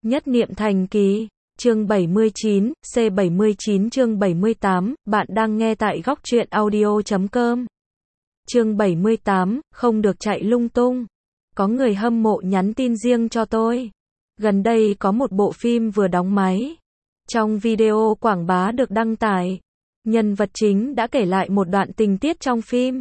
Nhất niệm thành kỳ. Chương 79, C79 chương 78, bạn đang nghe tại góc truyện audio.com. Chương 78, không được chạy lung tung. Có người hâm mộ nhắn tin riêng cho tôi. Gần đây có một bộ phim vừa đóng máy. Trong video quảng bá được đăng tải, nhân vật chính đã kể lại một đoạn tình tiết trong phim.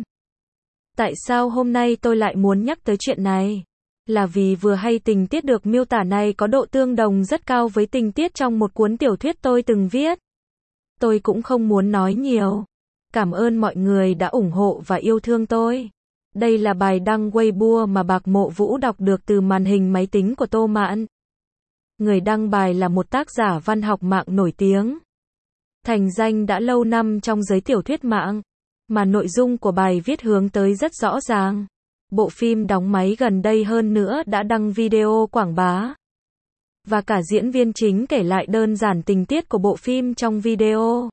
Tại sao hôm nay tôi lại muốn nhắc tới chuyện này? Là vì vừa hay tình tiết được miêu tả này có độ tương đồng rất cao với tình tiết trong một cuốn tiểu thuyết tôi từng viết. Tôi cũng không muốn nói nhiều. Cảm ơn mọi người đã ủng hộ và yêu thương tôi. Đây là bài đăng Weibo mà Bạc Mộ Vũ đọc được từ màn hình máy tính của Tô Mạn. Người đăng bài là một tác giả văn học mạng nổi tiếng. Thành danh đã lâu năm trong giới tiểu thuyết mạng. Mà nội dung của bài viết hướng tới rất rõ ràng. Bộ phim đóng máy gần đây hơn nữa đã đăng video quảng bá. Và cả diễn viên chính kể lại đơn giản tình tiết của bộ phim trong video.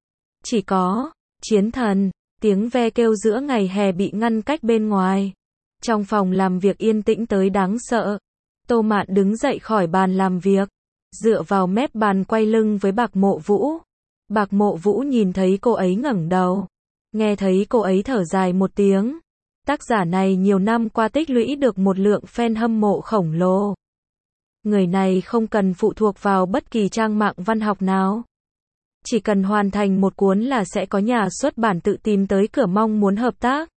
Chỉ có chiến thần, tiếng ve kêu giữa ngày hè bị ngăn cách bên ngoài. Trong phòng làm việc yên tĩnh tới đáng sợ. Tô Mạn đứng dậy khỏi bàn làm việc, dựa vào mép bàn quay lưng với Bạc Mộ Vũ. Bạc Mộ Vũ nhìn thấy cô ấy ngẩng đầu, nghe thấy cô ấy thở dài một tiếng. Tác giả này nhiều năm qua tích lũy được một lượng fan hâm mộ khổng lồ. Người này không cần phụ thuộc vào bất kỳ trang mạng văn học nào. Chỉ cần hoàn thành một cuốn là sẽ có nhà xuất bản tự tìm tới cửa mong muốn hợp tác.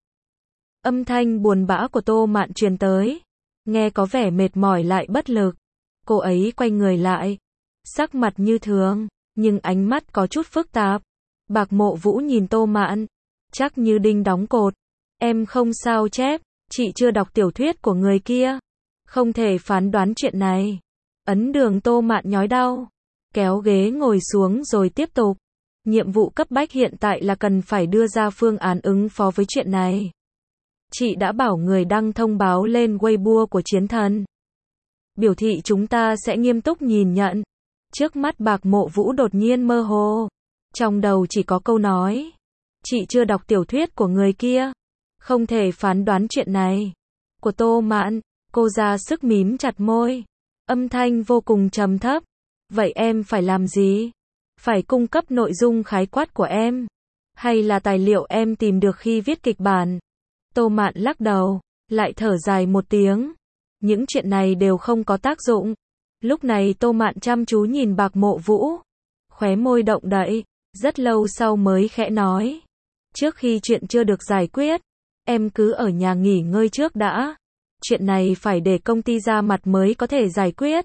Âm thanh buồn bã của Tô Mạn truyền tới. Nghe có vẻ mệt mỏi lại bất lực. Cô ấy quay người lại. Sắc mặt như thường, nhưng ánh mắt có chút phức tạp. Bạc Mộ Vũ nhìn Tô Mạn. Chắc như đinh đóng cột. Em không sao chép, chị chưa đọc tiểu thuyết của người kia. Không thể phán đoán chuyện này. Ấn đường Tô Mạn nhói đau. Kéo ghế ngồi xuống rồi tiếp tục. Nhiệm vụ cấp bách hiện tại là cần phải đưa ra phương án ứng phó với chuyện này. Chị đã bảo người đăng thông báo lên Weibo của chiến thần. Biểu thị chúng ta sẽ nghiêm túc nhìn nhận. Trước mắt Bạc Mộ Vũ đột nhiên mơ hồ. Trong đầu chỉ có câu nói. Chị chưa đọc tiểu thuyết của người kia. Không thể phán đoán chuyện này. Của Tô Mạn, cô ra sức mím chặt môi. Âm thanh vô cùng trầm thấp. Vậy em phải làm gì? Phải cung cấp nội dung khái quát của em? Hay là tài liệu em tìm được khi viết kịch bản? Tô Mạn lắc đầu, lại thở dài một tiếng. Những chuyện này đều không có tác dụng. Lúc này Tô Mạn chăm chú nhìn Bạc Mộ Vũ. Khóe môi động đậy, rất lâu sau mới khẽ nói. Trước khi chuyện chưa được giải quyết, em cứ ở nhà nghỉ ngơi trước đã. Chuyện này phải để công ty ra mặt mới có thể giải quyết.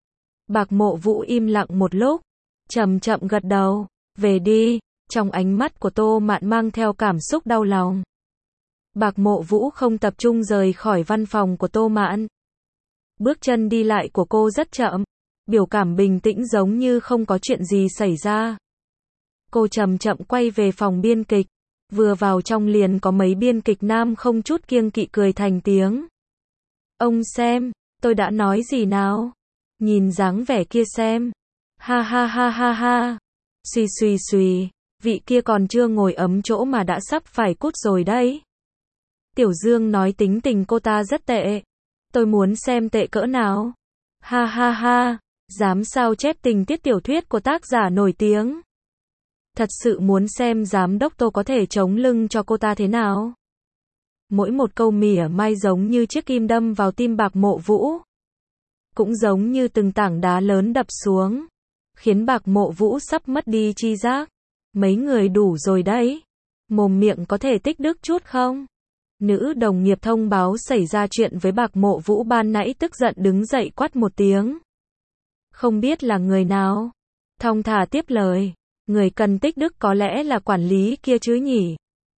Bạc Mộ Vũ im lặng một lúc, chậm chậm gật đầu. Về đi. Trong ánh mắt của Tô Mạn mang theo cảm xúc đau lòng. Bạc Mộ Vũ không tập trung rời khỏi văn phòng của Tô Mạn. Bước chân đi lại của cô rất chậm, biểu cảm bình tĩnh giống như không có chuyện gì xảy ra. Cô chậm chậm quay về phòng biên kịch. Vừa vào trong liền có mấy biên kịch nam không chút kiêng kỵ cười thành tiếng. Ông xem, tôi đã nói gì nào? Nhìn dáng vẻ kia xem. Ha ha ha ha ha. Suy suy suy, vị kia còn chưa ngồi ấm chỗ mà đã sắp phải cút rồi đấy. Tiểu Dương nói tính tình cô ta rất tệ. Tôi muốn xem tệ cỡ nào. Ha ha ha, dám sao chép tình tiết tiểu thuyết của tác giả nổi tiếng. Thật sự muốn xem giám đốc Tô có thể chống lưng cho cô ta thế nào. Mỗi một câu mỉa mai giống như chiếc kim đâm vào tim Bạc Mộ Vũ. Cũng giống như từng tảng đá lớn đập xuống. Khiến Bạc Mộ Vũ sắp mất đi tri giác. Mấy người đủ rồi đấy. Mồm miệng có thể tích đức chút không? Nữ đồng nghiệp thông báo xảy ra chuyện với Bạc Mộ Vũ ban nãy tức giận đứng dậy quát một tiếng. Không biết là người nào. Thong thả tiếp lời. Người cần tích đức có lẽ là quản lý kia chứ nhỉ?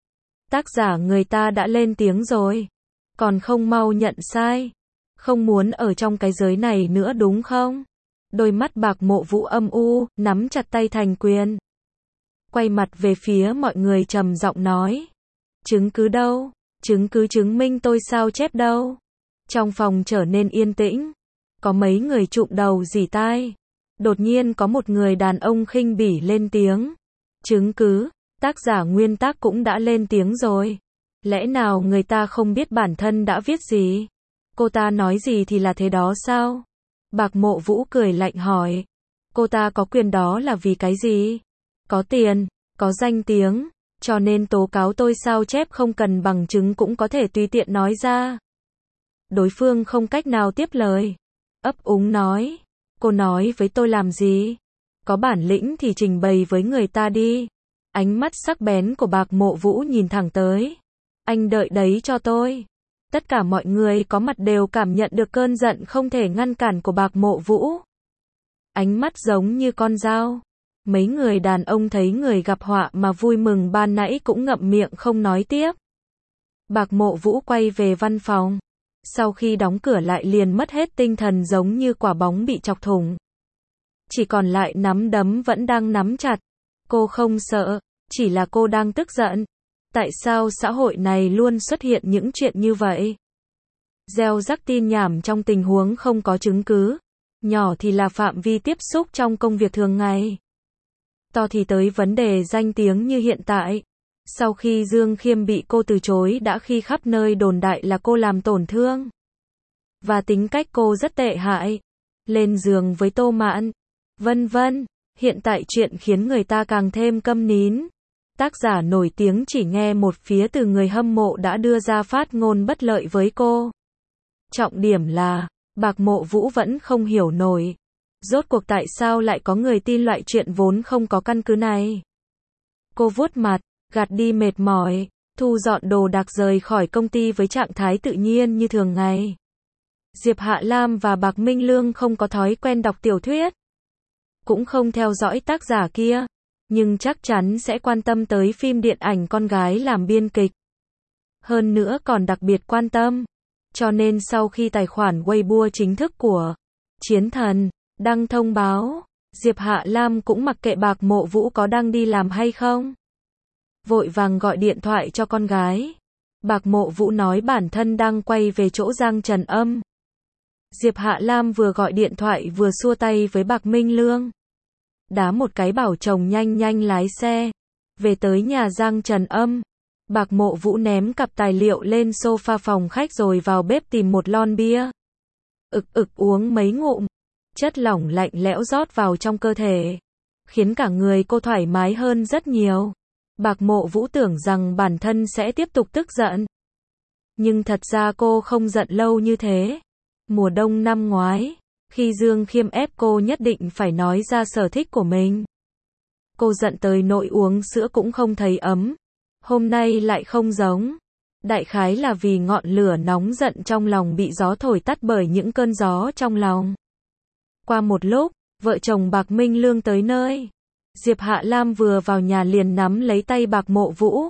Tác giả người ta đã lên tiếng rồi. Còn không mau nhận sai. Không muốn ở trong cái giới này nữa đúng không? Đôi mắt Bạc Mộ Vũ âm u, nắm chặt tay thành quyền. Quay mặt về phía mọi người trầm giọng nói. Chứng cứ đâu? Chứng cứ chứng minh tôi sao chép đâu? Trong phòng trở nên yên tĩnh. Có mấy người chụm đầu rỉ tai. Đột nhiên có một người đàn ông khinh bỉ lên tiếng. Chứng cứ, tác giả nguyên tác cũng đã lên tiếng rồi. Lẽ nào người ta không biết bản thân đã viết gì? Cô ta nói gì thì là thế đó sao? Bạc Mộ Vũ cười lạnh hỏi. Cô ta có quyền đó là vì cái gì? Có tiền, có danh tiếng, cho nên tố cáo tôi sao chép không cần bằng chứng cũng có thể tùy tiện nói ra. Đối phương không cách nào tiếp lời. Ấp úng nói. Cô nói với tôi làm gì? Có bản lĩnh thì trình bày với người ta đi. Ánh mắt sắc bén của Bạc Mộ Vũ nhìn thẳng tới. Anh đợi đấy cho tôi. Tất cả mọi người có mặt đều cảm nhận được cơn giận không thể ngăn cản của Bạc Mộ Vũ. Ánh mắt giống như con dao. Mấy người đàn ông thấy người gặp họa mà vui mừng ban nãy cũng ngậm miệng không nói tiếp. Bạc Mộ Vũ quay về văn phòng. Sau khi đóng cửa lại liền mất hết tinh thần giống như quả bóng bị chọc thủng. Chỉ còn lại nắm đấm vẫn đang nắm chặt. Cô không sợ, chỉ là cô đang tức giận. Tại sao xã hội này luôn xuất hiện những chuyện như vậy? Gieo rắc tin nhảm trong tình huống không có chứng cứ. Nhỏ thì là phạm vi tiếp xúc trong công việc thường ngày. To thì tới vấn đề danh tiếng như hiện tại. Sau khi Dương Khiêm bị cô từ chối đã khi khắp nơi đồn đại là cô làm tổn thương. Và tính cách cô rất tệ hại. Lên giường với Tô Mạn. Vân vân. Hiện tại chuyện khiến người ta càng thêm câm nín. Tác giả nổi tiếng chỉ nghe một phía từ người hâm mộ đã đưa ra phát ngôn bất lợi với cô. Trọng điểm là, Bạc Mộ Vũ vẫn không hiểu nổi. Rốt cuộc tại sao lại có người tin loại chuyện vốn không có căn cứ này. Cô vuốt mặt, gạt đi mệt mỏi, thu dọn đồ đạc rời khỏi công ty với trạng thái tự nhiên như thường ngày. Diệp Hạ Lam và Bạc Minh Lương không có thói quen đọc tiểu thuyết. Cũng không theo dõi tác giả kia. Nhưng chắc chắn sẽ quan tâm tới phim điện ảnh con gái làm biên kịch. Hơn nữa còn đặc biệt quan tâm. Cho nên sau khi tài khoản Weibo chính thức của Chiến Thần đăng thông báo, Diệp Hạ Lam cũng mặc kệ Bạc Mộ Vũ có đang đi làm hay không. Vội vàng gọi điện thoại cho con gái. Bạc Mộ Vũ nói bản thân đang quay về chỗ Giang Trần Âm. Diệp Hạ Lam vừa gọi điện thoại vừa xua tay với Bạc Minh Lương. Đá một cái bảo chồng nhanh nhanh lái xe. Về tới nhà Giang Trần Âm. Bạc Mộ Vũ ném cặp tài liệu lên sofa phòng khách rồi vào bếp tìm một lon bia. Uống mấy ngụm. Chất lỏng lạnh lẽo rót vào trong cơ thể. Khiến cả người cô thoải mái hơn rất nhiều. Bạc Mộ Vũ tưởng rằng bản thân sẽ tiếp tục tức giận. Nhưng thật ra cô không giận lâu như thế. Mùa đông năm ngoái, khi Dương Khiêm ép cô nhất định phải nói ra sở thích của mình. Cô giận tới nỗi uống sữa cũng không thấy ấm. Hôm nay lại không giống. Đại khái là vì ngọn lửa nóng giận trong lòng bị gió thổi tắt bởi những cơn gió trong lòng. Qua một lúc, vợ chồng Bạc Minh Lương tới nơi. Diệp Hạ Lam vừa vào nhà liền nắm lấy tay Bạc Mộ Vũ.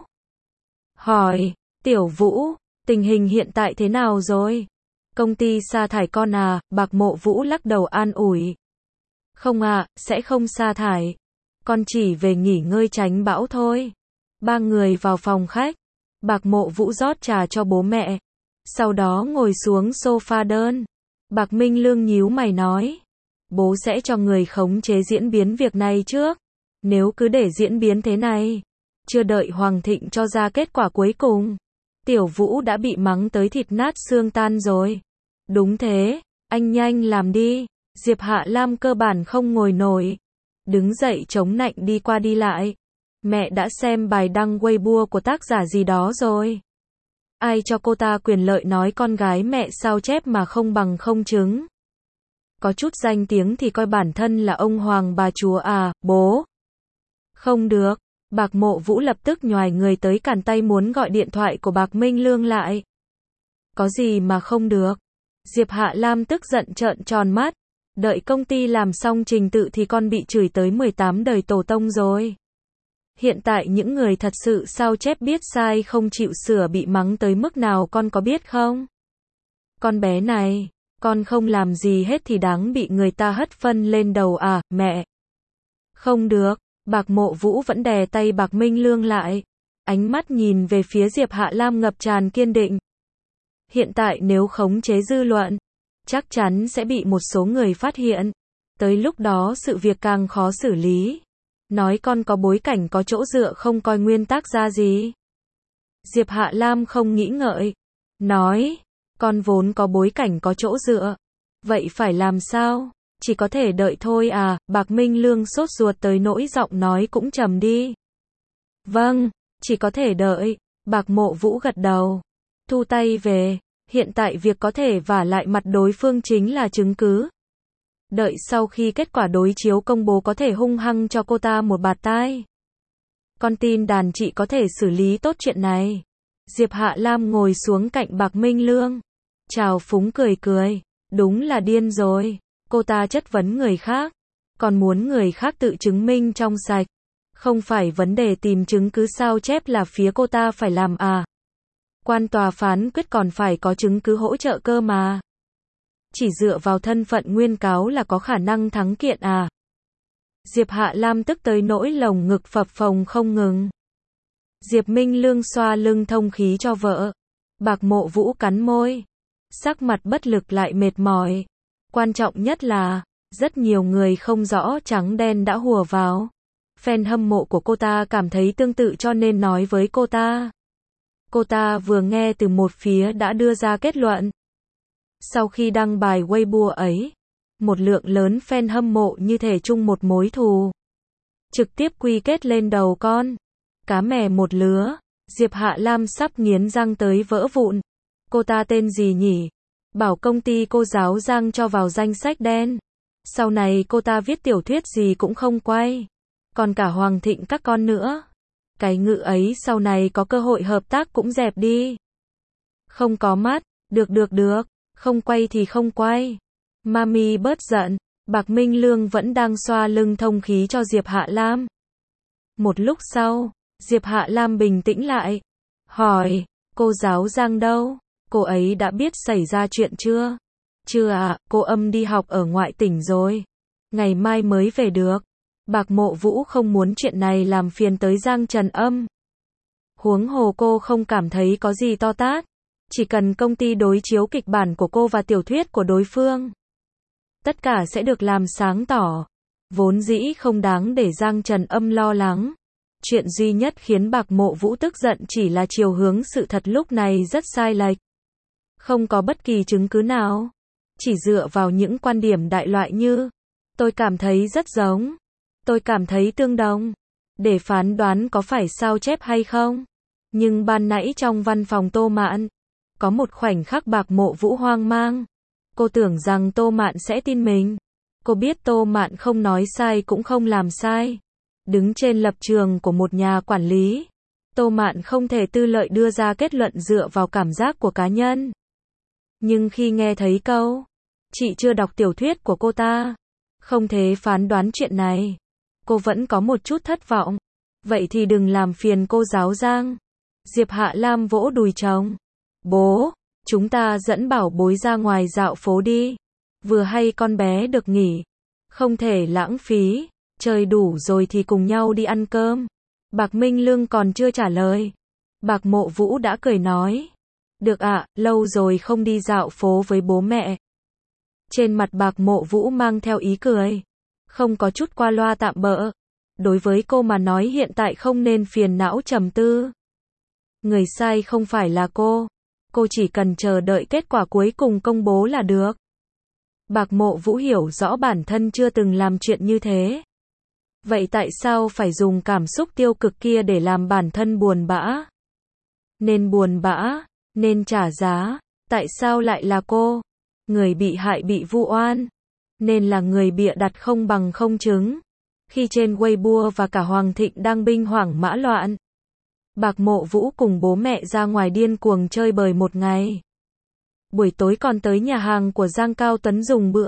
Hỏi, Tiểu Vũ, tình hình hiện tại thế nào rồi? Công ty sa thải con à? Bạc Mộ Vũ lắc đầu an ủi. Không ạ, sẽ không sa thải. Con chỉ về nghỉ ngơi tránh bão thôi. Ba người vào phòng khách. Bạc Mộ Vũ rót trà cho bố mẹ. Sau đó ngồi xuống sofa đơn. Bạc Minh Lương nhíu mày nói. Bố sẽ cho người khống chế diễn biến việc này trước. Nếu cứ để diễn biến thế này, chưa đợi Hoàng Thịnh cho ra kết quả cuối cùng, Tiểu Vũ đã bị mắng tới thịt nát xương tan rồi. Đúng thế, anh nhanh làm đi. Diệp Hạ Lam cơ bản không ngồi nổi. Đứng dậy chống nạnh đi qua đi lại. Mẹ đã xem bài đăng Weibo của tác giả gì đó rồi. Ai cho cô ta quyền lợi nói con gái mẹ sao chép mà không bằng không chứng. Có chút danh tiếng thì coi bản thân là ông hoàng bà chúa à, bố. Không được. Bạc Mộ Vũ lập tức nhoài người tới cản tay muốn gọi điện thoại của Bạc Minh Lương lại. Có gì mà không được. Diệp Hạ Lam tức giận trợn tròn mắt. Đợi công ty làm xong trình tự thì con bị chửi tới 18 đời tổ tông rồi. Hiện tại những người thật sự sao chép biết sai không chịu sửa bị mắng tới mức nào con có biết không? Con bé này, con không làm gì hết thì đáng bị người ta hất phân lên đầu à, mẹ. Không được. Bạc Mộ Vũ vẫn đè tay Bạc Minh Lương lại. Ánh mắt nhìn về phía Diệp Hạ Lam ngập tràn kiên định. Hiện tại nếu khống chế dư luận, chắc chắn sẽ bị một số người phát hiện. Tới lúc đó sự việc càng khó xử lý. Nói con có bối cảnh có chỗ dựa không coi nguyên tắc ra gì. Diệp Hạ Lam không nghĩ ngợi. Nói, con vốn có bối cảnh có chỗ dựa. Vậy phải làm sao? Chỉ có thể đợi thôi à, Bạc Minh Lương sốt ruột tới nỗi giọng nói cũng trầm đi. Vâng, chỉ có thể đợi, Bạc Mộ Vũ gật đầu. Thu tay về, hiện tại việc có thể vả lại mặt đối phương chính là chứng cứ. Đợi sau khi kết quả đối chiếu công bố có thể hung hăng cho cô ta một bạt tai. Con tin đàn chị có thể xử lý tốt chuyện này. Diệp Hạ Lam ngồi xuống cạnh Bạc Minh Lương. Chào phúng cười cười. Đúng là điên rồi. Cô ta chất vấn người khác. Còn muốn người khác tự chứng minh trong sạch. Không phải vấn đề tìm chứng cứ sao chép là phía cô ta phải làm à. Quan tòa phán quyết còn phải có chứng cứ hỗ trợ cơ mà. Chỉ dựa vào thân phận nguyên cáo là có khả năng thắng kiện à. Diệp Hạ Lam tức tới nỗi lồng ngực phập phồng không ngừng. Diệp Minh Lương xoa lưng thông khí cho vợ. Bạc Mộ Vũ cắn môi. Sắc mặt bất lực lại mệt mỏi. Quan trọng nhất là, rất nhiều người không rõ trắng đen đã hùa vào. Fan hâm mộ của cô ta cảm thấy tương tự cho nên nói với cô ta. Cô ta vừa nghe từ một phía đã đưa ra kết luận. Sau khi đăng bài Weibo ấy, một lượng lớn fan hâm mộ như thể chung một mối thù. Trực tiếp quy kết lên đầu con. Cá mè một lứa. Diệp Hạ Lam sắp nghiến răng tới vỡ vụn. Cô ta tên gì nhỉ? Bảo công ty cô giáo Giang cho vào danh sách đen. Sau này cô ta viết tiểu thuyết gì cũng không quay. Còn cả Hoàng Thịnh các con nữa. Cái ngự ấy sau này có cơ hội hợp tác cũng dẹp đi. Không có mắt. Được. Không quay thì không quay. Mami bớt giận. Bạc Minh Lương vẫn đang xoa lưng thông khí cho Diệp Hạ Lam. Một lúc sau, Diệp Hạ Lam bình tĩnh lại. Hỏi, cô giáo Giang đâu? Cô ấy đã biết xảy ra chuyện chưa? Chưa ạ, cô Âm đi học ở ngoại tỉnh rồi. Ngày mai mới về được. Bạc Mộ Vũ không muốn chuyện này làm phiền tới Giang Trần Âm. Huống hồ cô không cảm thấy có gì to tát. Chỉ cần công ty đối chiếu kịch bản của cô và tiểu thuyết của đối phương. Tất cả sẽ được làm sáng tỏ. Vốn dĩ không đáng để Giang Trần Âm lo lắng. Chuyện duy nhất khiến Bạc Mộ Vũ tức giận chỉ là chiều hướng sự thật lúc này rất sai lệch. Không có bất kỳ chứng cứ nào. Chỉ dựa vào những quan điểm đại loại như tôi cảm thấy rất giống. Tôi cảm thấy tương đồng. Để phán đoán có phải sao chép hay không. Nhưng ban nãy trong văn phòng Tô Mạn, có một khoảnh khắc Bạc Mộ Vũ hoang mang. Cô tưởng rằng Tô Mạn sẽ tin mình. Cô biết Tô Mạn không nói sai cũng không làm sai. Đứng trên lập trường của một nhà quản lý, Tô Mạn không thể tư lợi đưa ra kết luận dựa vào cảm giác của cá nhân. Nhưng khi nghe thấy câu, chị chưa đọc tiểu thuyết của cô ta, không thể phán đoán chuyện này, cô vẫn có một chút thất vọng. Vậy thì đừng làm phiền cô giáo Giang. Diệp Hạ Lam vỗ đùi chồng. Bố, chúng ta dẫn bảo bối ra ngoài dạo phố đi. Vừa hay con bé được nghỉ. Không thể lãng phí. Chơi đủ rồi thì cùng nhau đi ăn cơm. Bạc Minh Lương còn chưa trả lời. Bạc Mộ Vũ đã cười nói. Được ạ, lâu rồi không đi dạo phố với bố mẹ. Trên mặt Bạc Mộ Vũ mang theo ý cười. Không có chút qua loa tạm bợ. Đối với cô mà nói hiện tại không nên phiền não trầm tư. Người sai không phải là cô. Cô chỉ cần chờ đợi kết quả cuối cùng công bố là được. Bạc Mộ Vũ hiểu rõ bản thân chưa từng làm chuyện như thế. Vậy tại sao phải dùng cảm xúc tiêu cực kia để làm bản thân buồn bã? Nên buồn bã, nên trả giá. Tại sao lại là cô? Người bị hại bị vu oan. Nên là người bịa đặt không bằng không chứng. Khi trên Weibo và cả Hoàng Thịnh đang binh hoảng mã loạn. Bạc Mộ Vũ cùng bố mẹ ra ngoài điên cuồng chơi bời một ngày. Buổi tối còn tới nhà hàng của Giang Cao Tuấn dùng bữa.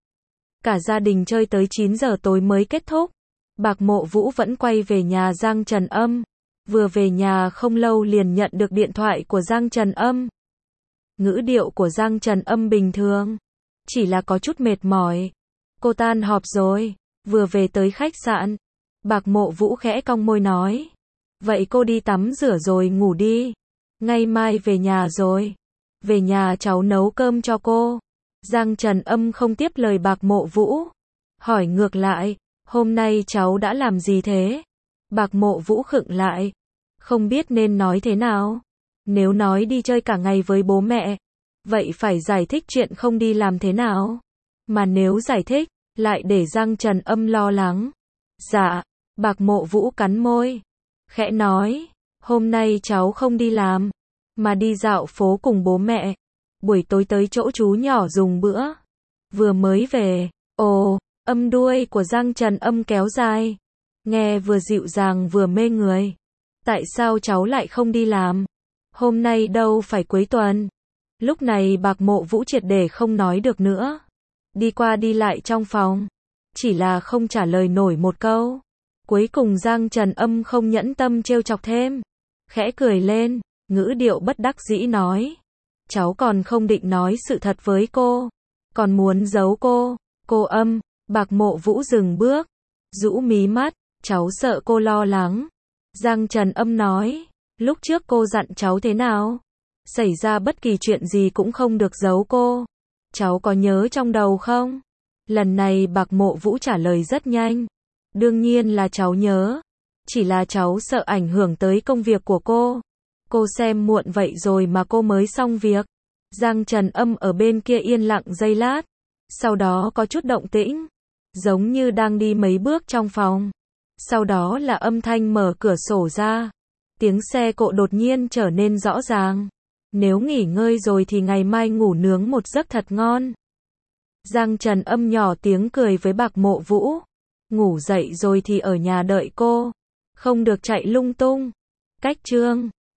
Cả gia đình chơi tới 9 giờ tối mới kết thúc. Bạc Mộ Vũ vẫn quay về nhà Giang Trần Âm. Vừa về nhà không lâu liền nhận được điện thoại của Giang Trần Âm. Ngữ điệu của Giang Trần Âm bình thường. Chỉ là có chút mệt mỏi. Cô tan họp rồi. Vừa về tới khách sạn. Bạc Mộ Vũ khẽ cong môi nói. Vậy cô đi tắm rửa rồi ngủ đi. Ngày mai về nhà rồi. Về nhà cháu nấu cơm cho cô. Giang Trần Âm không tiếp lời Bạc Mộ Vũ. Hỏi ngược lại. Hôm nay cháu đã làm gì thế? Bạc Mộ Vũ khựng lại. Không biết nên nói thế nào. Nếu nói đi chơi cả ngày với bố mẹ. Vậy phải giải thích chuyện không đi làm thế nào? Mà nếu giải thích, lại để Giang Trần Âm lo lắng. Dạ, Bạc Mộ Vũ cắn môi, khẽ nói, hôm nay cháu không đi làm, mà đi dạo phố cùng bố mẹ. Buổi tối tới chỗ chú nhỏ dùng bữa. Vừa mới về, ồ, âm đuôi của Giang Trần Âm kéo dài, nghe vừa dịu dàng vừa mê người. Tại sao cháu lại không đi làm? Hôm nay đâu phải cuối tuần. Lúc này Bạc Mộ Vũ triệt để không nói được nữa. Đi qua đi lại trong phòng, chỉ là không trả lời nổi một câu. Cuối cùng Giang Trần Âm không nhẫn tâm trêu chọc thêm, khẽ cười lên, ngữ điệu bất đắc dĩ nói, cháu còn không định nói sự thật với cô, còn muốn giấu cô. Cô Âm. Bạc Mộ Vũ dừng bước, rũ mí mắt, cháu sợ cô lo lắng. Giang Trần Âm nói, lúc trước cô dặn cháu thế nào? Xảy ra bất kỳ chuyện gì cũng không được giấu cô. Cháu có nhớ trong đầu không? Lần này Bạc Mộ Vũ trả lời rất nhanh. Đương nhiên là cháu nhớ. Chỉ là cháu sợ ảnh hưởng tới công việc của cô. Cô xem muộn vậy rồi mà cô mới xong việc. Giang Trần Âm ở bên kia yên lặng giây lát. Sau đó có chút động tĩnh, giống như đang đi mấy bước trong phòng. Sau đó là âm thanh mở cửa sổ ra. Tiếng xe cộ đột nhiên trở nên rõ ràng. Nếu nghỉ ngơi rồi thì ngày mai ngủ nướng một giấc thật ngon. Giang Trần Âm nhỏ tiếng cười với Bạc Mộ Vũ. Ngủ dậy rồi thì ở nhà đợi cô. Không được chạy lung tung. Cách chương